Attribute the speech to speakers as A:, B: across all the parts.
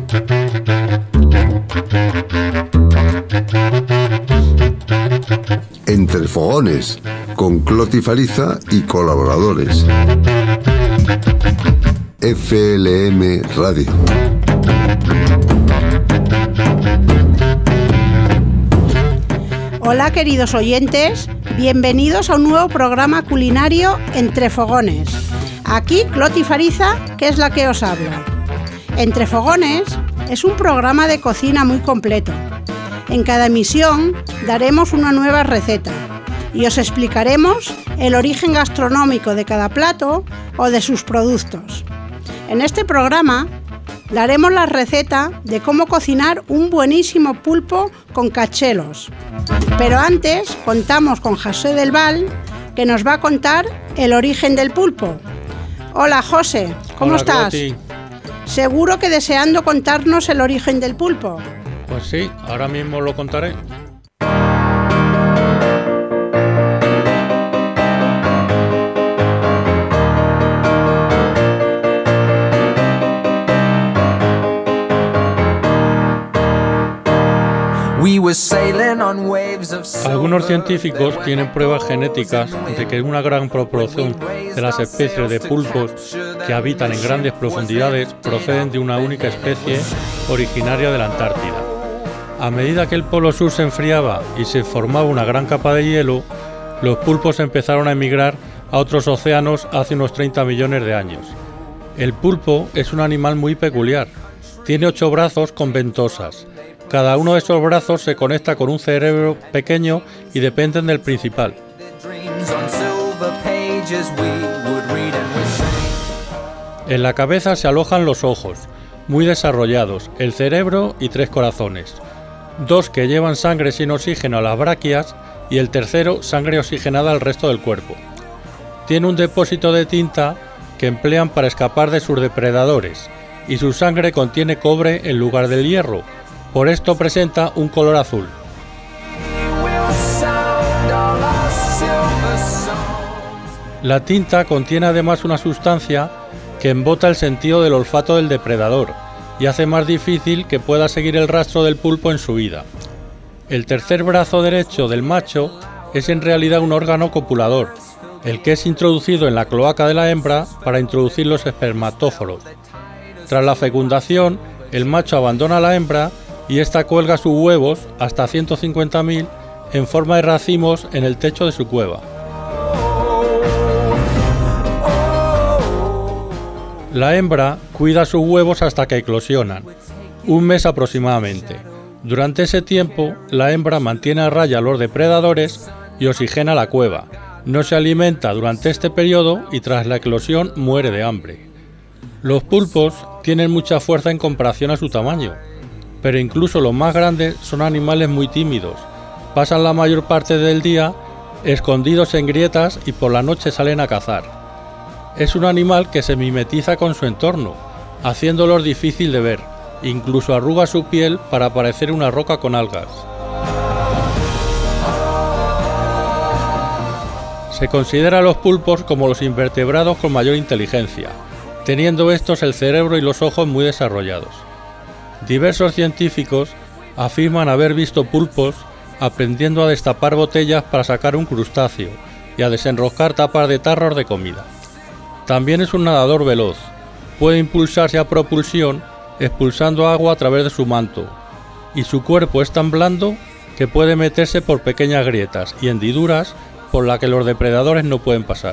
A: Entre Fogones, con Cloti Fariza y colaboradores. FLM Radio.
B: Hola queridos oyentes, bienvenidos a un nuevo programa culinario Entre Fogones. Aquí Cloti Fariza, que es la que os habla. Entre Fogones es un programa de cocina muy completo. En cada emisión daremos una nueva receta y os explicaremos el origen gastronómico de cada plato o de sus productos. En este programa daremos la receta de cómo cocinar un buenísimo pulpo con cachelos. Pero antes contamos con José del Val, que nos va a contar el origen del pulpo. Hola José, ¿cómo estás?
C: Cloti.
B: Seguro que deseando contarnos el origen del pulpo.
C: Pues sí, ahora mismo lo contaré. Algunos científicos tienen pruebas genéticas de que una gran proporción de las especies de pulpos que habitan en grandes profundidades proceden de una única especie originaria de la Antártida. A medida que el polo sur se enfriaba y se formaba una gran capa de hielo, los pulpos empezaron a emigrar a otros océanos hace unos 30 millones de años. El pulpo es un animal muy peculiar. Tiene 8 brazos con ventosas. Cada uno de esos brazos se conecta con un cerebro pequeño y dependen del principal. En la cabeza se alojan los ojos, muy desarrollados, el cerebro y 3 corazones. 2 que llevan sangre sin oxígeno a las bráquias y el tercero sangre oxigenada al resto del cuerpo. Tiene un depósito de tinta que emplean para escapar de sus depredadores y su sangre contiene cobre en lugar del hierro, por esto presenta un color azul. La tinta contiene además una sustancia que embota el sentido del olfato del depredador y hace más difícil que pueda seguir el rastro del pulpo en su vida. El tercer brazo derecho del macho es en realidad un órgano copulador, el que es introducido en la cloaca de la hembra para introducir los espermatóforos. Tras la fecundación, el macho abandona a la hembra y ésta cuelga sus huevos, hasta 150.000, en forma de racimos en el techo de su cueva. La hembra cuida sus huevos hasta que eclosionan, un mes aproximadamente. Durante ese tiempo, la hembra mantiene a raya a los depredadores y oxigena la cueva. No se alimenta durante este periodo y tras la eclosión muere de hambre. Los pulpos tienen mucha fuerza en comparación a su tamaño, pero incluso los más grandes son animales muy tímidos. Pasan la mayor parte del día escondidos en grietas y por la noche salen a cazar. Es un animal que se mimetiza con su entorno, haciéndolos difícil de ver. Incluso arruga su piel para parecer una roca con algas. Se considera a los pulpos como los invertebrados con mayor inteligencia, teniendo estos el cerebro y los ojos muy desarrollados. Diversos científicos afirman haber visto pulpos aprendiendo a destapar botellas para sacar un crustáceo y a desenroscar tapas de tarros de comida. También es un nadador veloz. Puede impulsarse a propulsión expulsando agua a través de su manto, y su cuerpo es tan blando que puede meterse por pequeñas grietas y hendiduras por las que los depredadores no pueden pasar.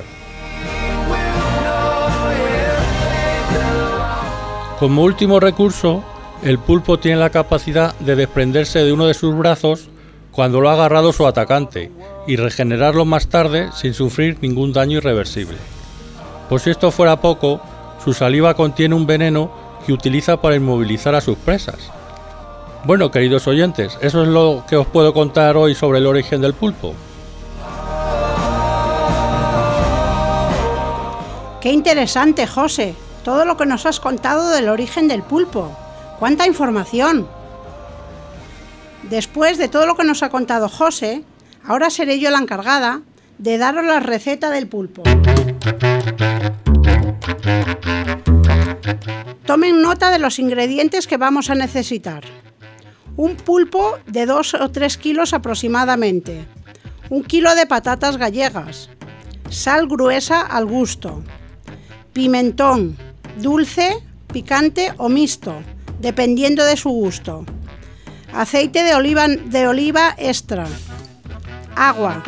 C: Como último recurso, el pulpo tiene la capacidad de desprenderse de uno de sus brazos cuando lo ha agarrado su atacante y regenerarlo más tarde sin sufrir ningún daño irreversible. Por si esto fuera poco, su saliva contiene un veneno que utiliza para inmovilizar a sus presas. Bueno, queridos oyentes, eso es lo que os puedo contar hoy sobre el origen del pulpo.
B: ¡Qué interesante, José! Todo lo que nos has contado del origen del pulpo. ¡Cuánta información! Después de todo lo que nos ha contado José, ahora seré yo la encargada de daros la receta del pulpo. Tomen nota de los ingredientes que vamos a necesitar. Un pulpo de 2 o 3 kilos aproximadamente. 1 kilo de patatas gallegas. Sal gruesa al gusto. Pimentón, dulce, picante o mixto, dependiendo de su gusto. Aceite de oliva extra. Agua.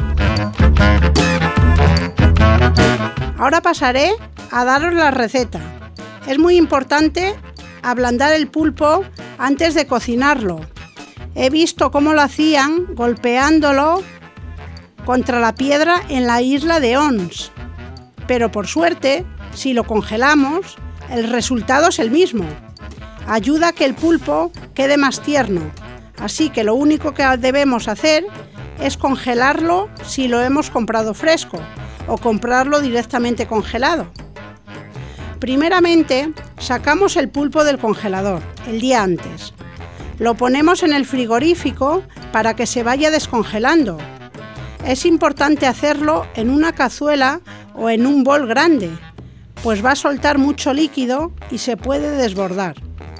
B: Ahora pasaré a daros la receta. Es muy importante ablandar el pulpo antes de cocinarlo. He visto cómo lo hacían golpeándolo contra la piedra en la isla de Ons. Pero por suerte, si lo congelamos, el resultado es el mismo. Ayuda a que el pulpo quede más tierno. Así que lo único que debemos hacer es congelarlo si lo hemos comprado fresco o comprarlo directamente congelado. Primeramente, sacamos el pulpo del congelador el día antes. Lo ponemos en el frigorífico para que se vaya descongelando. Es importante hacerlo en una cazuela o en un bol grande, pues va a soltar mucho líquido y se puede desbordar.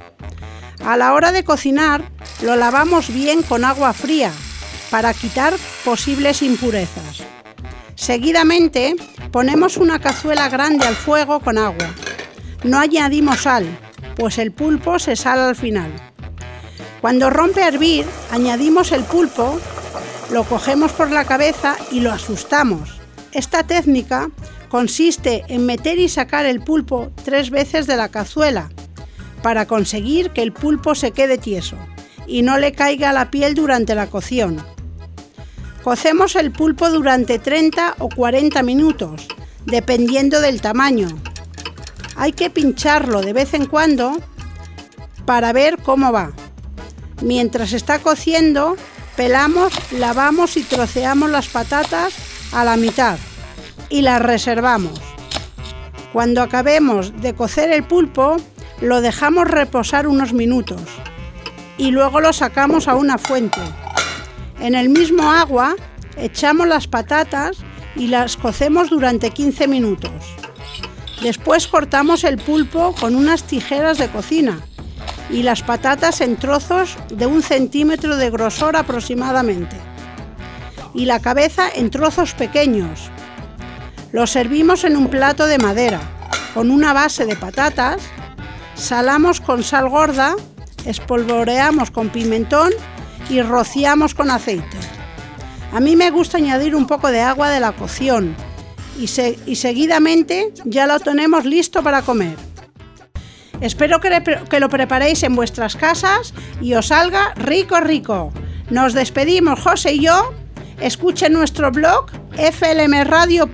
B: A la hora de cocinar, lo lavamos bien con agua fría para quitar posibles impurezas. Seguidamente, ponemos una cazuela grande al fuego con agua. No añadimos sal, pues el pulpo se sala al final. Cuando rompe a hervir, añadimos el pulpo, lo cogemos por la cabeza y lo asustamos. Esta técnica consiste en meter y sacar el pulpo 3 veces de la cazuela para conseguir que el pulpo se quede tieso y no le caiga la piel durante la cocción. Cocemos el pulpo durante 30 o 40 minutos, dependiendo del tamaño. Hay que pincharlo de vez en cuando para ver cómo va. Mientras está cociendo, pelamos, lavamos y troceamos las patatas a la mitad y las reservamos. Cuando acabemos de cocer el pulpo, lo dejamos reposar unos minutos y luego lo sacamos a una fuente. En el mismo agua echamos las patatas y las cocemos durante 15 minutos. Después cortamos el pulpo con unas tijeras de cocina y las patatas en trozos de 1 centímetro de grosor aproximadamente y la cabeza en trozos pequeños. Lo servimos en un plato de madera con una base de patatas, salamos con sal gorda, espolvoreamos con pimentón y rociamos con aceite. A mí me gusta añadir un poco de agua de la cocción y seguidamente ya lo tenemos listo para comer. Espero que lo preparéis en vuestras casas y os salga rico, rico. Nos despedimos, José y yo. Escuchen nuestro blog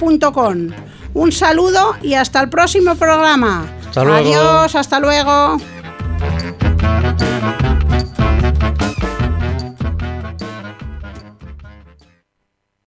B: flmradio.com. Un saludo y hasta el próximo programa.
C: Hasta luego.
B: Adiós, hasta luego.